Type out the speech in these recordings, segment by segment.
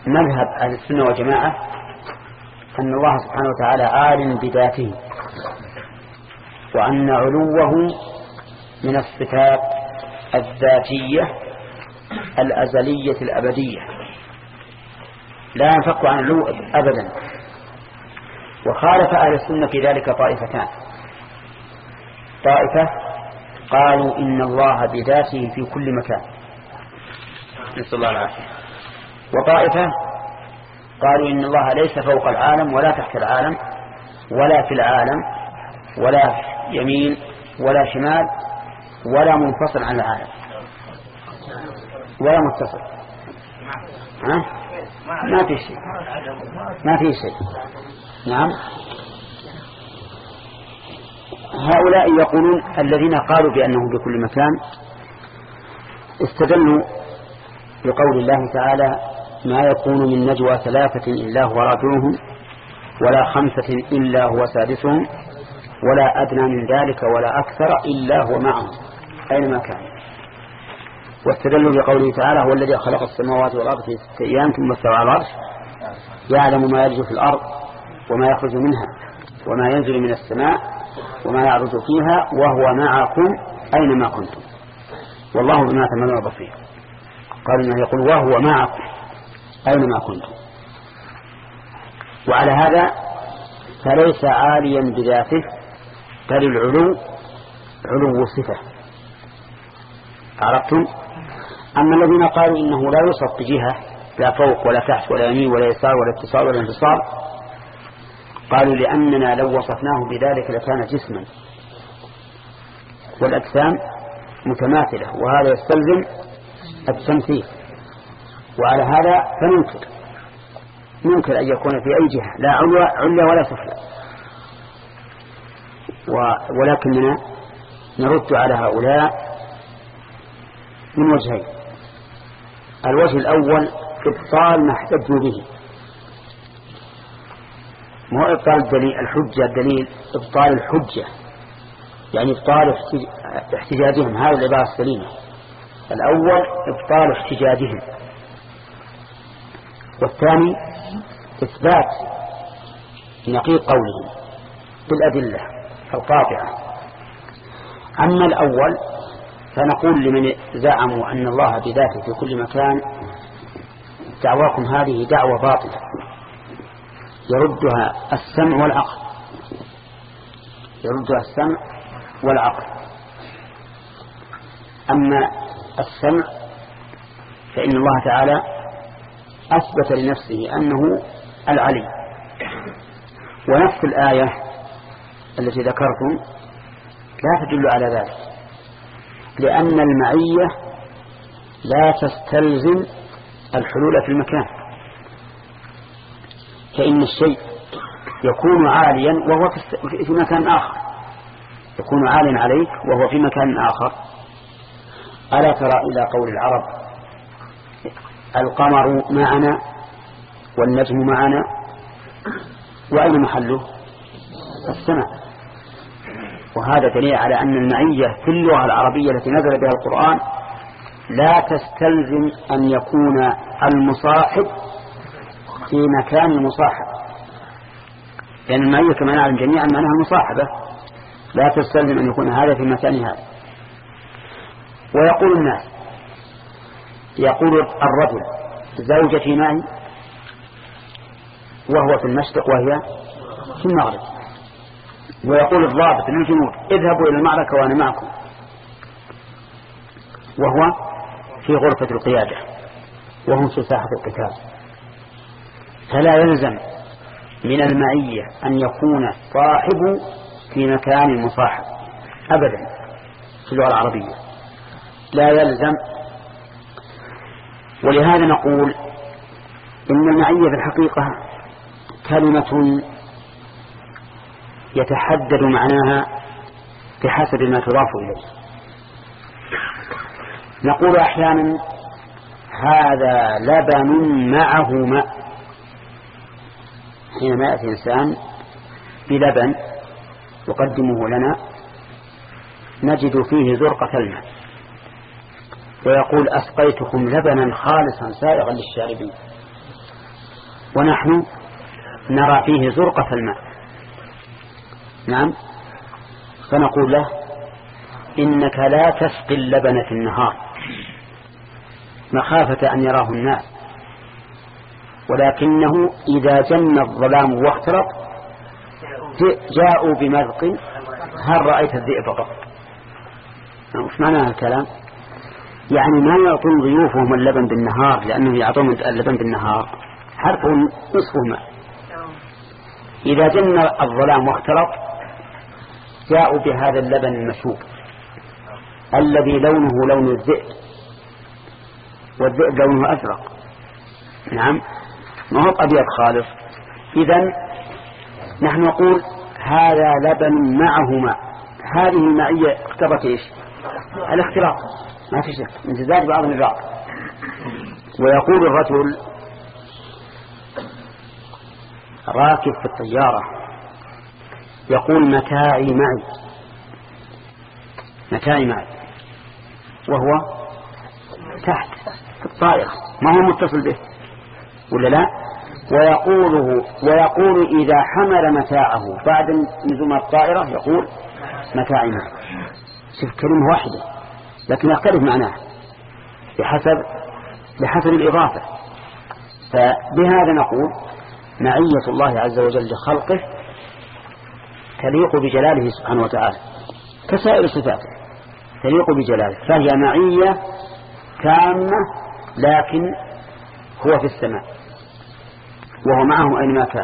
مذهب أهل السنة والجماعة أن الله سبحانه وتعالى عال بذاته، وأن علوه من الصفات الذاتية الأزلية الأبدية لا ينفك عن علو أبدا. وخالف أهل السنة في ذلك طائفتان: طائفة قالوا إن الله بذاته في كل مكان، نسأل الله العافية، وطائفة قالوا إن الله ليس فوق العالم ولا تحت العالم ولا في العالم ولا يمين ولا شمال ولا منفصل عن العالم ولا متصل. ما في شيء، ما في شيء. نعم. هؤلاء يقولون الذين قالوا بأنه بكل مكان استدلوا بقول الله تعالى: ما يكون من نجوى ثلاثة إلا هو رابعهم ولا خمسة إلا هو سادسهم ولا أدنى من ذلك ولا أكثر إلا هو معهم أينما كان. واستدلوا بقوله تعالى: هو الذي خلق السماوات والأرض في 6 أيام ثم استوى على العرش يعلم ما يلج في الأرض وما يخرج منها وما ينزل من السماء وما يعرج فيها وهو معكم أينما كنتم والله بما تعملون بصير. قال إنه يقول وهو معكم أينما كنتم. وعلى هذا فليس عاليا بذاته، بل العلو علو صفة. عرفتم؟ أما الذين قالوا إنه لا يوصف بجهة، لا فوق ولا تحت ولا يمين ولا يسار ولا اتصال ولا انفصال، قالوا لأننا لو وصفناه بذلك لكان جسما والأجسام متماثلة، وهذا يستلزم التمثيل. وعلى هذا فننكر أن يكون في أي جهة، لا عليا ولا سفلى. ولكننا نرد على هؤلاء من وجهين: الوجه الأول إبطال ما احتجوا به، ما هو إبطال الدليل الحجة، الدليل إبطال الحجة، يعني إبطال احتجاجهم. هذه العبارة السليمة. الأول إبطال احتجاجهم، والثاني إثبات نقيض قولهم بالأدلة القاطعة. أما الأول فنقول لمن زعموا أن الله بذاته في كل مكان: دعواكم هذه دعوة باطلة يردها السمع والعقل، يردها السمع والعقل. أما السمع فإن الله تعالى أثبت لنفسه أنه العلي، ونفس الآية التي ذكرتم لا تدل على ذلك، لأن المعية لا تستلزم الحلول في المكان. فإن الشيء يكون عاليا وهو في مكان آخر، يكون عاليا عليك وهو في مكان آخر. ألا ترى إلى قول العرب: القمر معنا والنجم معنا، وأين محله؟ السماء. وهذا دليل على أن المعية في اللغة العربية التي نزل بها القرآن لا تستلزم أن يكون المصاحب في مكان المصاحب، لأن المعية كما نعلم جميعا معناها المصاحبة، لا تستلزم أن يكون هذا في مكان هذا. ويقول الناس، يقول الرجل: زوجتي معي وهو في المشرق وهي في المغرب. ويقول الضابط للجنود: اذهبوا إلى المعركة وأنا معكم، وهو في غرفة القيادة وهم في ساحة القتال. فلا يلزم من المعية أن يكون الصاحب في مكان المصاحب أبدا في اللغة العربية، لا يلزم. ولهذا نقول إن المعية في الحقيقة كلمة يتحدد معناها بحسب ما تضاف إليه. نقول أحيانا: هذا لبن معه ماء. حينما يأتي إنسان بلبن يقدمه لنا نجد فيه زرقة الماء، ويقول: أسقيتكم لبنا خالصا سائغا للشاربين. ونحن نرى فيه زرقة الماء. نعم. فنقول له إنك لا تسقي اللبن في النهار مخافة أن يراه الناس، ولكنه إذا جن الظلام واختلط جاءوا بمذق هل رأيت الذئب قط؟ وش معنى الكلام؟ يعني ما يعطون ضيوفهم اللبن بالنهار لأنه يعطون اللبن بالنهار، حرفهم نصفه ماء. إذا جن الظلام واختلط جاءوا بهذا اللبن المشوب الذي لونه لون الذئب، والذئب لونه أزرق. نعم، ما هو أبيض خالص. إذن نحن نقول هذا لبن معه ماء. هذه المعية اقتضت ايش؟ الاختلاط، ما في شك، امتزاج بعض البعض. ويقول الرجل راكب في الطيارة يقول متاعي معي، وهو تحت في الطائرة ما هو متصل به ولا لا؟ ويقول إذا حمل متاعه بعد نزول الطائرة يقول متاعي معي. شوف كلمة واحدة لكن يختلف معناها بحسب الإضافة. فبهذا نقول معية الله عز وجل لخلقه تليق بجلاله سبحانه وتعالى كسائر صفاته، تليق بجلاله، فهي معية تامة، لكن هو في السماء وهو معهم أينما كان.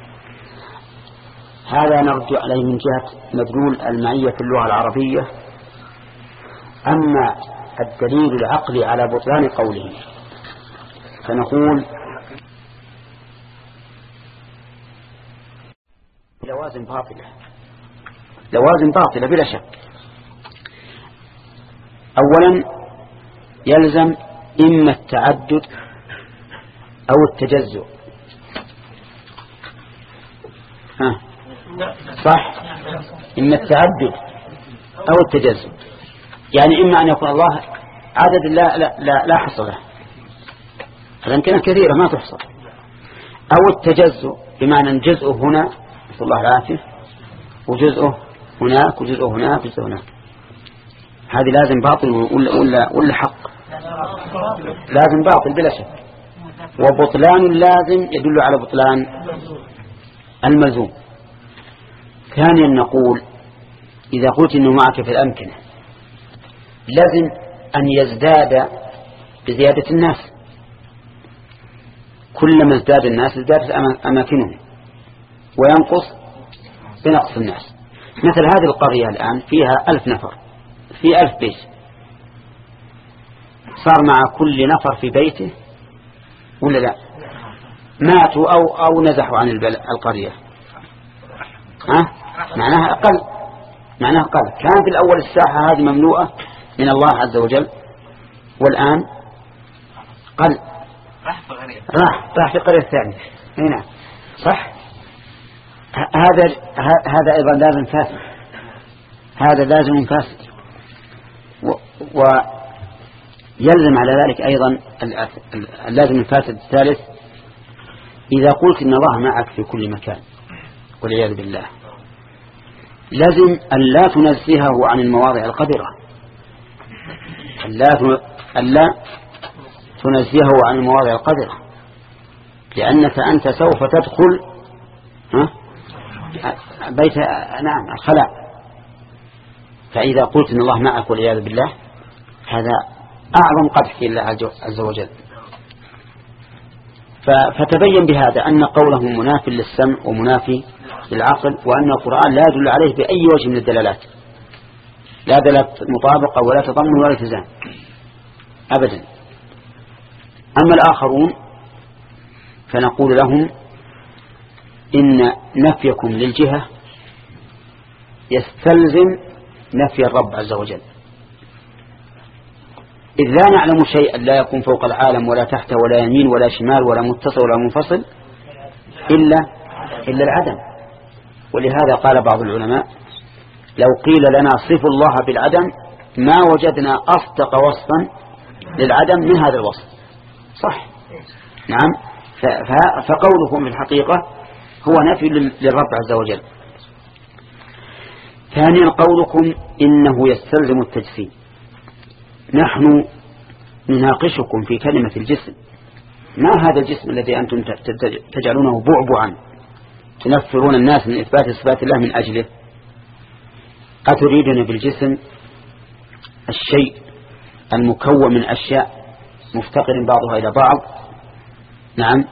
هذا نرجع عليه من جهة مدلول المعية في اللغة العربية. أما الدليل العقلي على بطلان قوله فنقول لوازم باطلة بلا شك. أولا يلزم إما التعدد أو التجزؤ. صح، إما التعدد أو التجزؤ، يعني إما أن يكون الله عدد لا حصر له، الأمكنة كثيرة ما تحصر، أو التجزؤ بمعنى جزء هنا نسأل الله العافية وجزءه هناك وجزء هناك وجزء هناك. هذه لازم باطل ولا حق؟ لازم باطل بلا شك. وبطلان اللازم يدل على بطلان الملزوم. ثانيا نقول إذا قلت إنه معك في الأمكنة لازم أن يزداد بزيادة الناس، كلما ازداد الناس ازدادت أماكنهم، وينقص بنقص الناس. مثل هذه القرية الآن فيها 1000 نفر في 1000 بيت، صار مع كل نفر في بيته ولا لا؟ ماتوا أو نزحوا عن القرية، معناها أقل. كان في الأول الساحة هذه مملوءة من الله عز وجل، والآن قل، راح في القرية الثانية هنا. صح، هذا أيضا لازم فاسد، هذا لازم فاسد. ويلزم على ذلك أيضا اللازم الفاسد الثالث. إذا قلت إن الله معك في كل مكان والعياذ بالله لازم أن لا تنزهه عن المواضع القذرة، ألا تنزهه عن المواضع القذرة، لأنك أنت سوف تدخل بيت الخلاء. فإذا قلت إن الله معك والعياذ بالله هذا أعظم قدح في الله عز وجل. فتبين بهذا أن قوله منافي للسمع ومنافي للعقل، وأن القرآن لا يدل عليه بأي وجه من الدلالات، لا دلالة مطابقة ولا تضمن ولا التزام أبدا. أما الآخرون فنقول لهم إن نفيكم للجهة يستلزم نفي الرب عز وجل، إذ لا نعلم شيئا لا يكون فوق العالم ولا تحته ولا يمين ولا شمال ولا متصل ولا منفصل إلا العدم. ولهذا قال بعض العلماء لو قيل لنا صفوا الله بالعدم ما وجدنا أصدق وصفا للعدم من هذا الوصف. صح، نعم. فقولكم في الحقيقة هو نفي للرب عز وجل. ثانيا قولكم إنه يستلزم التجسيم. نحن نناقشكم في كلمة الجسم. ما هذا الجسم الذي أنتم تجعلونه بعبعا تنفرون الناس من إثبات صفات الله من أجله؟ أتريدون بالجسم الشيء المكون من أشياء مفتقر بعضها إلى بعض؟ نعم،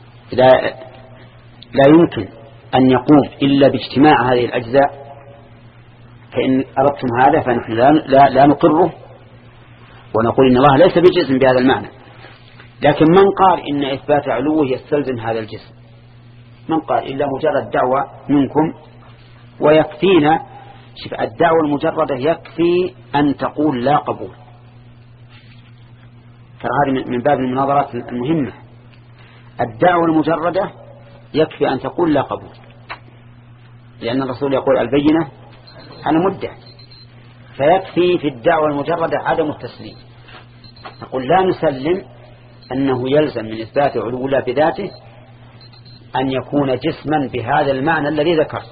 لا يمكن أن يقوم إلا باجتماع هذه الأجزاء. فإن أردتم هذا فنحن لا نقره ونقول إن الله ليس بجسم بهذا المعنى. لكن من قال إن إثبات علوه يستلزم هذا الجسم؟ من قال؟ إلا مجرد دعوة منكم ويكفينا. شوف، الدعوة المجردة يكفي أن تقول لا قبول. ترى هذه من باب المناظرات المهمة. الدعوة المجردة يكفي أن تقول لا قبول، لأن الرسول يقول البينة على مدعي. فيكفي في الدعوة المجردة عدم التسليم. نقول لا نسلم أنه يلزم من إثبات علو الله بذاته أن يكون جسما بهذا المعنى الذي ذكرت.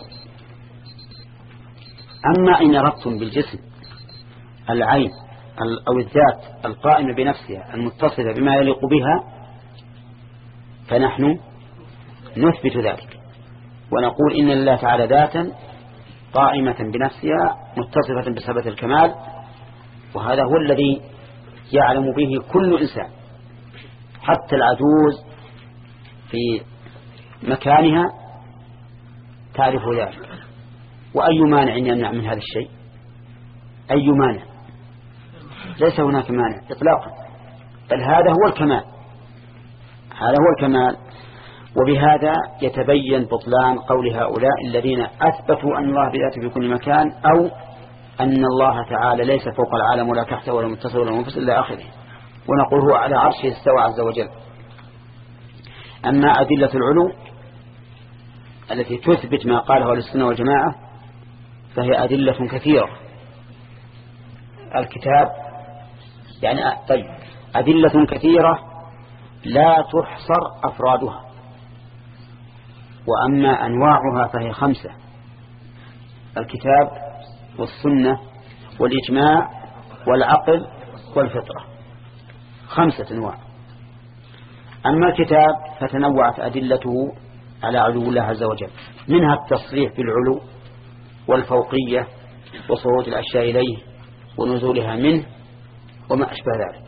أما إن أردتم بالجسم العين أو الذات القائمة بنفسها المتصفة بما يليق بها فنحن نثبت ذلك ونقول إن الله تعالى ذاتا قائمة بنفسها متصفة بصفة الكمال، وهذا هو الذي يعلم به كل إنسان حتى العجوز في مكانها تعرف ذلك. وأي مانع يمنع من هذا الشيء؟ أي مانع؟ ليس هناك مانع إطلاقا، بل هذا هو الكمال. هذا هو الكمال. وبهذا يتبين بطلان قول هؤلاء الذين أثبتوا أن الله بذاته في كل مكان، أو أن الله تعالى ليس فوق العالم ولا تحته ولا متصل ولا منفصل إلى آخره. ونقول هو على عرشه استوى عز وجل. أما أدلة العلو التي تثبت ما قاله أهل السنة والجماعة فهي أدلة كثيرة. الكتاب يعني طيب أدلة كثيرة لا تحصر أفرادها، وأما أنواعها فهي 5: الكتاب والسنة والإجماع والعقل والفطرة، 5 أنواع. أما الكتاب فتنوعت أدلته على علو الله عز وجل، منها التصريح بالعلو والفوقية وصعود الأشياء إليه ونزولها منه وما أشبه ذلك.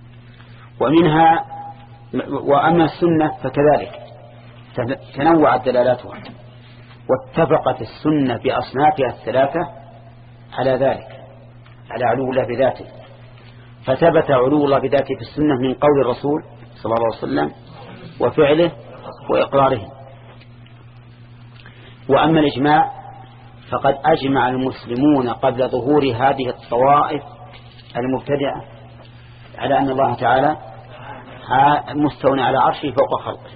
وأما السنة فكذلك تنوعت دلالاتها، واتفقت السنة بأصنافها 3 على ذلك، على علو الله بذاته. فثبت علو الله بذاته في السنة من قول الرسول صلى الله عليه وسلم وفعله وإقراره. وأما الإجماع فقد أجمع المسلمون قبل ظهور هذه الطوائف المبتدعة على أن الله تعالى مستوى على عرشه فوق خلقه.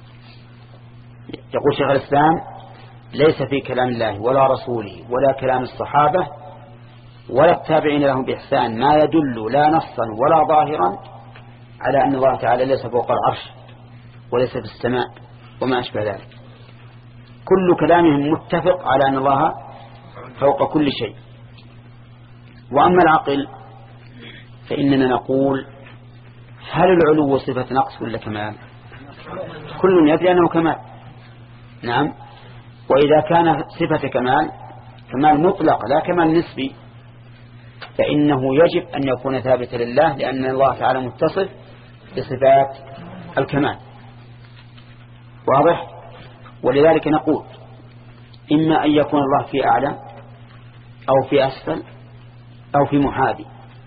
يقول شيخ الإسلام: ليس في كلام الله ولا رسوله ولا كلام الصحابة ولا التابعين لهم بإحسان ما يدل لا نصا ولا ظاهرا على أن الله تعالى ليس فوق العرش وليس في السماء وما أشبه ذلك. كل كلامهم متفق على أن الله فوق كل شيء. وأما العقل فإننا نقول: هل العلو صفة نقص ولا كمال؟ كل يدري أنه كمال. نعم. وإذا كان صفة كمال مطلق لا كمال نسبي، فإنه يجب أن يكون ثابتا لله، لأن الله تعالى متصف بصفات الكمال. واضح؟ ولذلك نقول: إما أن يكون الله في أعلى أو في أسفل أو في محاذي.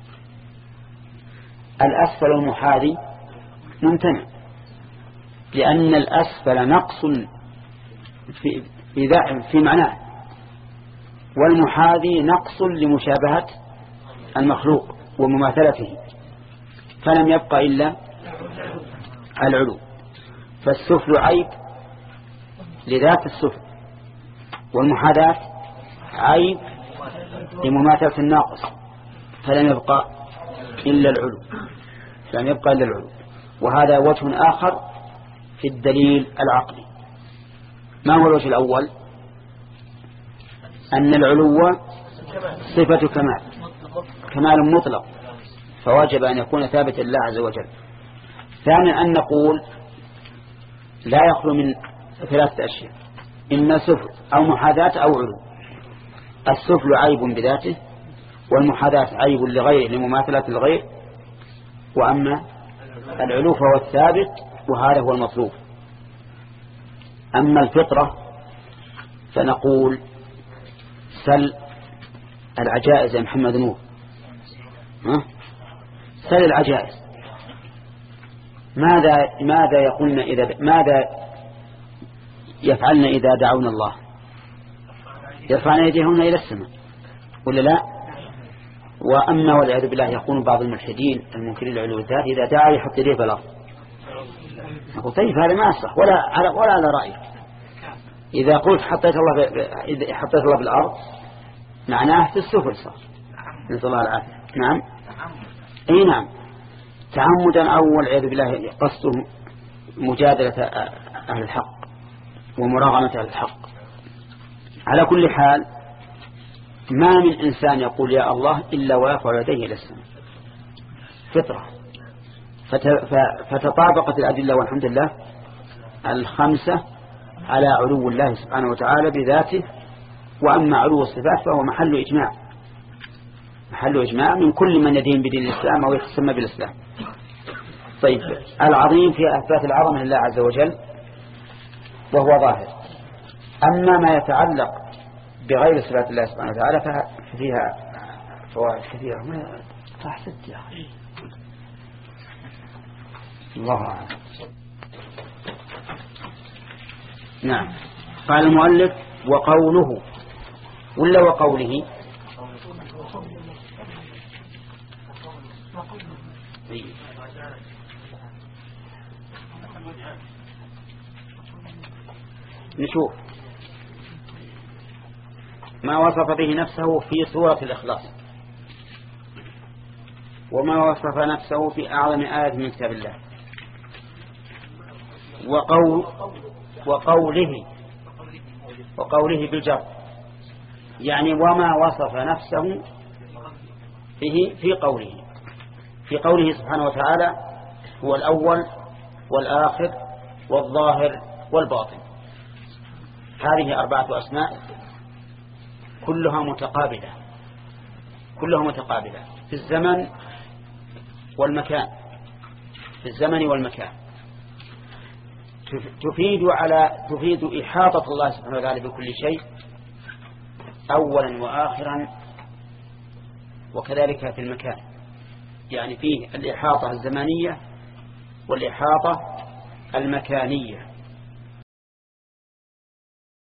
الأسفل والمحاذي ممتنع، لأن الأسفل نقص في معناه، والمحاذي نقص لمشابهة المخلوق ومماثلته، فلم يبقى إلا العلو. فالسفل عيب لذات السفل، والمحاذاة عيب لمماثلة الناقص، فلم يبقى إلا العلو. وهذا وجه آخر في الدليل العقلي. ما هو الوجه الأول؟ أن العلو صفة كمال مطلق، فواجب أن يكون ثابتا لله عز وجل. ثانيا أن نقول لا يخلو من ثلاثة أشياء: إما سفل أو محاذاة أو علو. السفل عيب بذاته، والمحاذاة عيب لغيره لمماثلة الغير، وأما العلو فهو الثابت وهذا هو المطلوب. أما الفطرة فنقول سل العجائز يا محمد نور، سل العجائز ماذا يقولن ماذا يفعلن إذا دعونا الله؟ يرفعن يديهن إلى السماء ولا لا؟ وأما والعياذ بالله يقول بعض الملحدين المنكرين لعلو الذات إذا دعا يحط يديه في الأرض. نقول طيب هذا ما أصح ولا على رأيك. إذا قلت حطيت الله في الأرض معناه في السفل صار، نسأل الله العافية. نعم أي نعم، تعمدا أو والعياذ بالله قصده مجادلة أهل الحق ومراغمة أهل الحق. على كل حال ما من إنسان يقول يا الله إلا ويرفع يديه إلى السماء، فطرة. فتطابقت الأدلة والحمد لله الخمسة على علو الله سبحانه وتعالى بذاته. وأما علو الصفات فهو محل إجماع من كل من يدين بدين الإسلام أو يتسمى بالإسلام. طيب، العظيم في أثبات العظمة لله عز وجل وهو ظاهر. أما ما يتعلق بغير صفات الله سبحانه وتعالى ففيها فوائد كثيرة. ما تحسد يا أخي، الله أعلم. نعم، قال المؤلف وقوله ولا وقوله؟ نشوف ما وصف به نفسه في سورة الإخلاص، وما وصف نفسه في أعظم آية من كتاب الله. وقوله بالجر، يعني وما وصف نفسه به في قوله سبحانه وتعالى هو الأول والآخر والظاهر والباطن. هذه 4 أسماء كلها متقابلة في الزمن والمكان. تفيد إحاطة الله سبحانه وتعالى بكل شيء أولا وآخرا، وكذلك في المكان، يعني فيه الإحاطة الزمانية والإحاطة المكانية.